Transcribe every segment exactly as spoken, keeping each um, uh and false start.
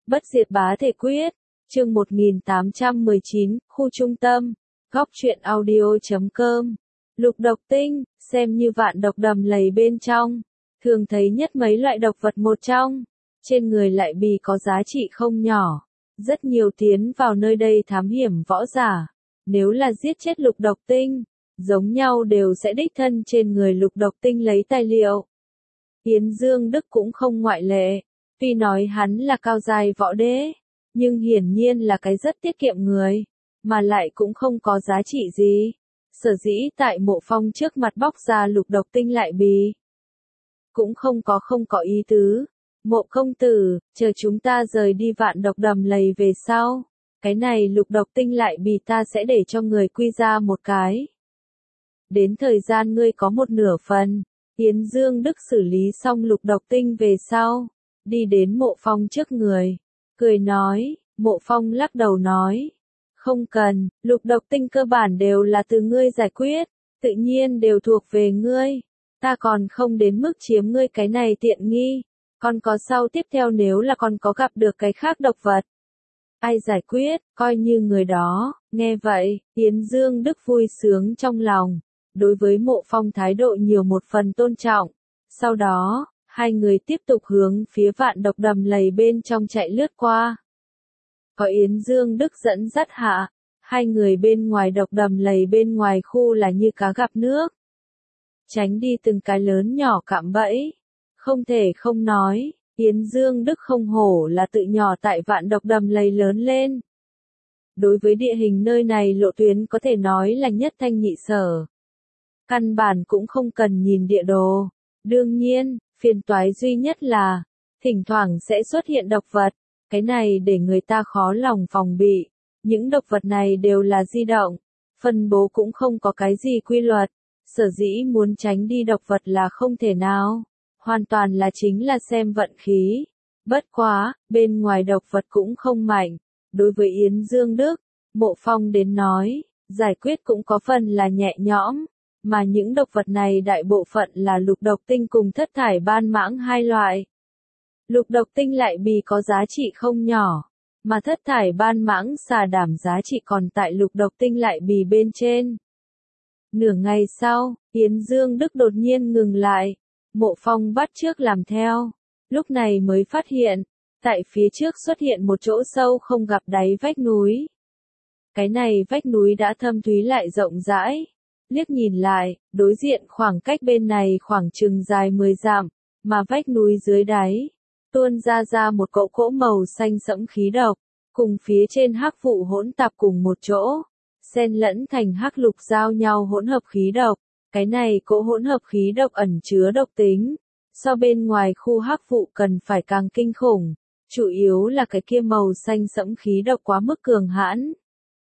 Bất diệt bá thể quyết, chương một nghìn tám trăm mười chín, khu trung tâm, góc truyện audio chấm com. Lục độc tinh, xem như vạn độc đầm lầy bên trong, thường thấy nhất mấy loại độc vật một trong, trên người lại bì có giá trị không nhỏ. Rất nhiều tiến vào nơi đây thám hiểm võ giả, nếu là giết chết lục độc tinh, giống nhau đều sẽ đích thân trên người lục độc tinh lấy tài liệu. Yến Dương Đức cũng không ngoại lệ, tuy nói hắn là cao giai võ đế, nhưng hiển nhiên là cái rất tiết kiệm người, mà lại cũng không có giá trị gì. Sở dĩ tại Mộ Phong trước mặt bóc ra lục độc tinh lại bì, cũng không có không có ý tứ. Mộ công tử, chờ chúng ta rời đi vạn độc đầm lầy về sau, cái này lục độc tinh lại bì ta sẽ để cho người quy ra một cái. Đến thời gian ngươi có một nửa phần. Yến Dương Đức xử lý xong lục độc tinh về sau, đi đến Mộ Phong trước người, cười nói. Mộ Phong lắc đầu nói, không cần, lục độc tinh cơ bản đều là từ ngươi giải quyết, tự nhiên đều thuộc về ngươi, ta còn không đến mức chiếm ngươi cái này tiện nghi, còn có sau tiếp theo nếu là còn có gặp được cái khác độc vật, ai giải quyết, coi như người đó. Nghe vậy, Yến Dương Đức vui sướng trong lòng, đối với Mộ Phong thái độ nhiều một phần tôn trọng. Sau đó, hai người tiếp tục hướng phía vạn độc đầm lầy bên trong chạy lướt qua. Có Yến Dương Đức dẫn dắt hạ, hai người bên ngoài độc đầm lầy bên ngoài khu là như cá gặp nước. Tránh đi từng cái lớn nhỏ cạm bẫy. Không thể không nói, Yến Dương Đức không hổ là tự nhỏ tại vạn độc đầm lầy lớn lên. Đối với địa hình nơi này lộ tuyến có thể nói là nhất thanh nhị sở. Căn bản cũng không cần nhìn địa đồ. Đương nhiên, phiền toái duy nhất là, thỉnh thoảng sẽ xuất hiện độc vật, cái này để người ta khó lòng phòng bị. Những độc vật này đều là di động, phân bố cũng không có cái gì quy luật, sở dĩ muốn tránh đi độc vật là không thể nào, hoàn toàn là chính là xem vận khí. Bất quá, bên ngoài độc vật cũng không mạnh, đối với Yến Dương Đức, Mộ Phong đến nói, giải quyết cũng có phần là nhẹ nhõm. Mà những độc vật này đại bộ phận là lục độc tinh cùng thất thải ban mãng hai loại. Lục độc tinh lại bì có giá trị không nhỏ, mà thất thải ban mãng xà đảm giá trị còn tại lục độc tinh lại bì bên trên. Nửa ngày sau, Yến Dương Đức đột nhiên ngừng lại, Mộ Phong bắt chước làm theo, lúc này mới phát hiện, tại phía trước xuất hiện một chỗ sâu không gặp đáy vách núi. Cái này vách núi đã thâm thúy lại rộng rãi. Liếc nhìn lại, đối diện khoảng cách bên này khoảng chừng dài mười dặm, mà vách núi dưới đáy, tuôn ra ra một cỗ cỗ màu xanh sẫm khí độc, cùng phía trên hắc vụ hỗn tạp cùng một chỗ, xen lẫn thành hắc lục giao nhau hỗn hợp khí độc. Cái này cỗ hỗn hợp khí độc ẩn chứa độc tính, so bên ngoài khu hắc vụ cần phải càng kinh khủng, chủ yếu là cái kia màu xanh sẫm khí độc quá mức cường hãn.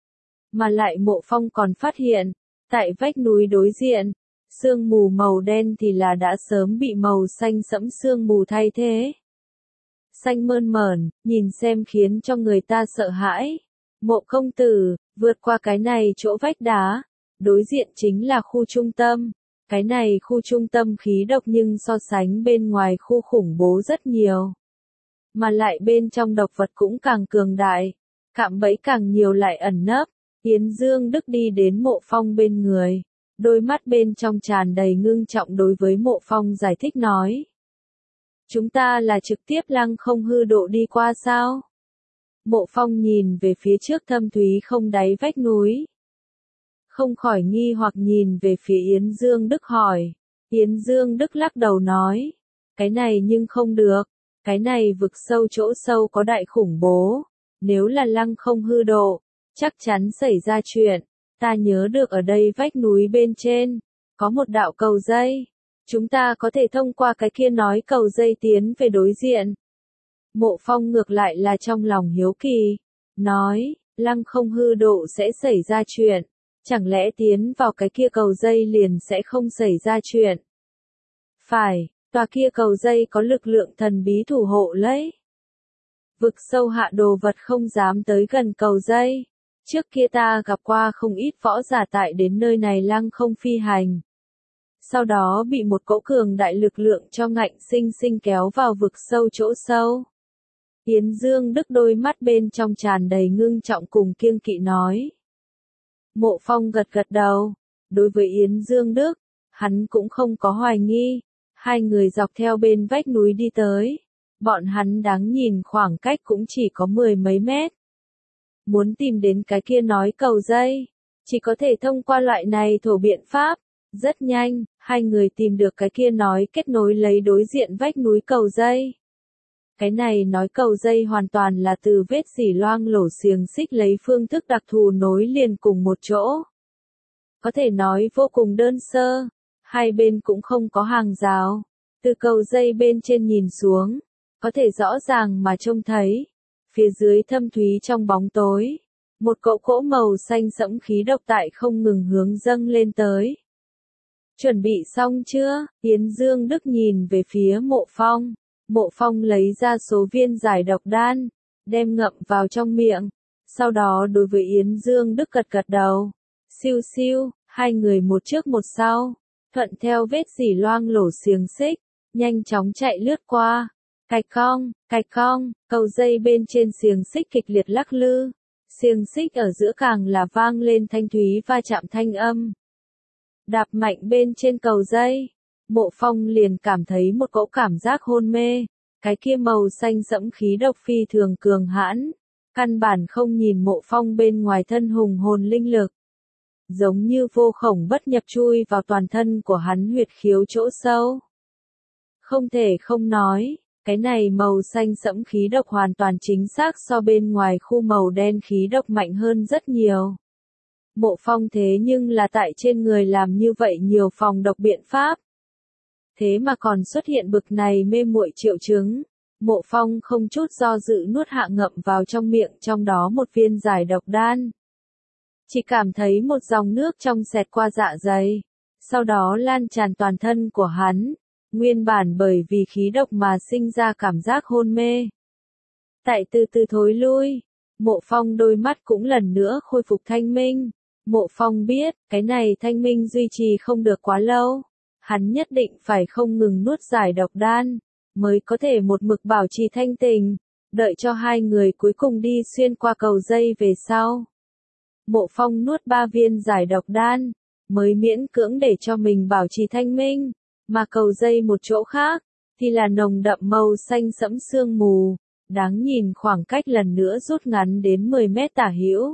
Mà lại Mộ Phong còn phát hiện, tại vách núi đối diện, sương mù màu đen thì là đã sớm bị màu xanh sẫm sương mù thay thế. Xanh mơn mởn, nhìn xem khiến cho người ta sợ hãi. Mộ công tử, vượt qua cái này chỗ vách đá, đối diện chính là khu trung tâm. Cái này khu trung tâm khí độc nhưng so sánh bên ngoài khu khủng bố rất nhiều. Mà lại bên trong độc vật cũng càng cường đại, cạm bẫy càng nhiều lại ẩn nấp. Yến Dương Đức đi đến Mộ Phong bên người, đôi mắt bên trong tràn đầy ngưng trọng đối với Mộ Phong giải thích nói. Chúng ta là trực tiếp lăng không hư độ đi qua sao? Mộ Phong nhìn về phía trước thâm thúy không đáy vách núi. Không khỏi nghi hoặc nhìn về phía Yến Dương Đức hỏi. Yến Dương Đức lắc đầu nói. Cái này nhưng không được, cái này vực sâu chỗ sâu có đại khủng bố, nếu là lăng không hư độ, chắc chắn xảy ra chuyện. Ta nhớ được ở đây vách núi bên trên, có một đạo cầu dây. Chúng ta có thể thông qua cái kia nói cầu dây tiến về đối diện. Mộ Phong ngược lại là trong lòng hiếu kỳ. Nói, lăng không hư độ sẽ xảy ra chuyện. Chẳng lẽ tiến vào cái kia cầu dây liền sẽ không xảy ra chuyện? Phải, tòa kia cầu dây có lực lượng thần bí thủ hộ lấy. Vực sâu hạ đồ vật không dám tới gần cầu dây. Trước kia ta gặp qua không ít võ giả tại đến nơi này lăng không phi hành. Sau đó bị một cỗ cường đại lực lượng cho ngạnh sinh sinh kéo vào vực sâu chỗ sâu. Yến Dương Đức đôi mắt bên trong tràn đầy ngưng trọng cùng kiêng kỵ nói. Mộ Phong gật gật đầu, đối với Yến Dương Đức, hắn cũng không có hoài nghi, hai người dọc theo bên vách núi đi tới, bọn hắn đáng nhìn khoảng cách cũng chỉ có mười mấy mét. Muốn tìm đến cái kia nói cầu dây, chỉ có thể thông qua loại này thổ biện pháp, rất nhanh, hai người tìm được cái kia nói kết nối lấy đối diện vách núi cầu dây. Cái này nói cầu dây hoàn toàn là từ vết dỉ loang lổ xiềng xích lấy phương thức đặc thù nối liền cùng một chỗ. Có thể nói vô cùng đơn sơ, hai bên cũng không có hàng rào, từ cầu dây bên trên nhìn xuống, có thể rõ ràng mà trông thấy, phía dưới thâm thúy trong bóng tối, một cỗ cỗ màu xanh sẫm khí độc tại không ngừng hướng dâng lên tới. Chuẩn bị xong chưa? Yến Dương Đức nhìn về phía Mộ Phong. Mộ Phong lấy ra số viên giải độc đan, đem ngậm vào trong miệng, sau đó đối với Yến Dương Đức gật gật đầu. Siêu siêu, hai người một trước một sau, thuận theo vết dỉ loang lổ xiềng xích, nhanh chóng chạy lướt qua. Cạch cong, cạch cong, cầu dây bên trên xiềng xích kịch liệt lắc lư, xiềng xích ở giữa càng là vang lên thanh thúy va chạm thanh âm. Đạp mạnh bên trên cầu dây, Mộ Phong liền cảm thấy một cỗ cảm giác hôn mê, cái kia màu xanh sẫm khí độc phi thường cường hãn, căn bản không nhìn Mộ Phong bên ngoài thân hùng hồn linh lực. Giống như vô khổng bất nhập chui vào toàn thân của hắn huyệt khiếu chỗ sâu. Không thể không nói, cái này màu xanh sẫm khí độc hoàn toàn chính xác so bên ngoài khu màu đen khí độc mạnh hơn rất nhiều. Mộ Phong thế nhưng là tại trên người làm như vậy nhiều phòng độc biện pháp. Thế mà còn xuất hiện bực này mê muội triệu chứng. Mộ Phong không chút do dự nuốt hạ ngậm vào trong miệng trong đó một viên giải độc đan. Chỉ cảm thấy một dòng nước trong xẹt qua dạ dày, sau đó lan tràn toàn thân của hắn, nguyên bản bởi vì khí độc mà sinh ra cảm giác hôn mê. Tại từ từ thối lui, Mộ Phong đôi mắt cũng lần nữa khôi phục thanh minh. Mộ Phong biết, cái này thanh minh duy trì không được quá lâu. Hắn nhất định phải không ngừng nuốt giải độc đan, mới có thể một mực bảo trì thanh tình, đợi cho hai người cuối cùng đi xuyên qua cầu dây về sau. Mộ Phong nuốt ba viên giải độc đan, mới miễn cưỡng để cho mình bảo trì thanh minh, mà cầu dây một chỗ khác, thì là nồng đậm màu xanh sẫm sương mù, đáng nhìn khoảng cách lần nữa rút ngắn đến mười mét tả hữu.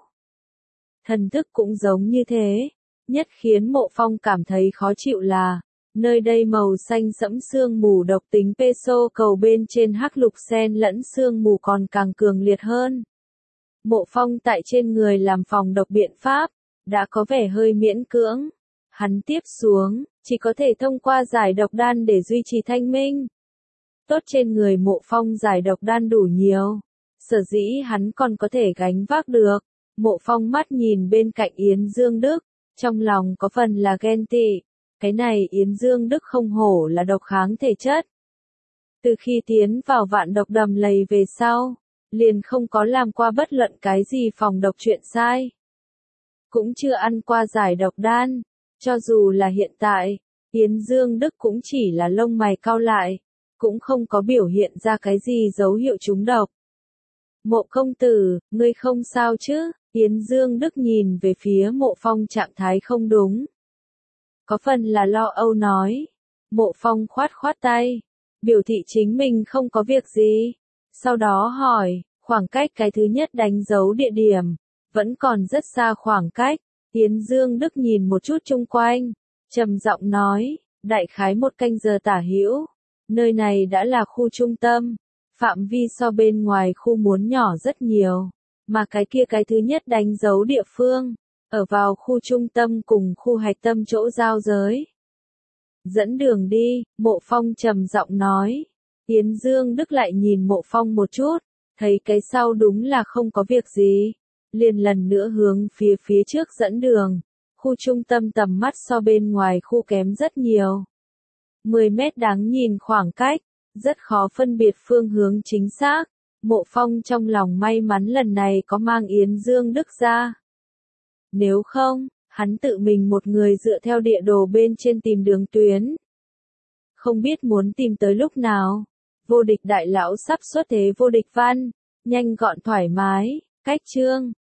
Thần thức cũng giống như thế, nhất khiến Mộ Phong cảm thấy khó chịu là, nơi đây màu xanh sẫm sương mù độc tính peso cầu bên trên hắc lục xen lẫn sương mù còn càng cường liệt hơn. Mộ Phong tại trên người làm phòng độc biện pháp, đã có vẻ hơi miễn cưỡng. Hắn tiếp xuống, chỉ có thể thông qua giải độc đan để duy trì thanh minh. Tốt trên người Mộ Phong giải độc đan đủ nhiều, sở dĩ hắn còn có thể gánh vác được. Mộ Phong mắt nhìn bên cạnh Yến Dương Đức, trong lòng có phần là ghen tị. Cái này Yến Dương Đức không hổ là độc kháng thể chất. Từ khi tiến vào vạn độc đầm lầy về sau, liền không có làm qua bất luận cái gì phòng độc chuyện sai. Cũng chưa ăn qua giải độc đan, cho dù là hiện tại, Yến Dương Đức cũng chỉ là lông mày cau lại, cũng không có biểu hiện ra cái gì dấu hiệu trúng độc. Mộ công tử, ngươi không sao chứ? Yến Dương Đức nhìn về phía Mộ Phong trạng thái không đúng. Có phần là lo âu nói. Mộ Phong khoát khoát tay, biểu thị chính mình không có việc gì. Sau đó hỏi, khoảng cách cái thứ nhất đánh dấu địa điểm, vẫn còn rất xa khoảng cách. Yến Dương Đức nhìn một chút chung quanh, trầm giọng nói, đại khái một canh giờ tả hữu. Nơi này đã là khu trung tâm, phạm vi so bên ngoài khu muốn nhỏ rất nhiều, mà cái kia cái thứ nhất đánh dấu địa phương, ở vào khu trung tâm cùng khu hạch tâm chỗ giao giới. Dẫn đường đi, Mộ Phong trầm giọng nói. Yến Dương Đức lại nhìn Mộ Phong một chút, thấy cái sau đúng là không có việc gì, liền lần nữa hướng phía phía trước dẫn đường. Khu trung tâm tầm mắt so bên ngoài khu kém rất nhiều. mười mét đáng nhìn khoảng cách, rất khó phân biệt phương hướng chính xác. Mộ Phong trong lòng may mắn lần này có mang Yến Dương Đức ra. Nếu không, hắn tự mình một người dựa theo địa đồ bên trên tìm đường tuyến. Không biết muốn tìm tới lúc nào. Vô địch đại lão sắp xuất thế vô địch văn, nhanh gọn thoải mái, cách chương.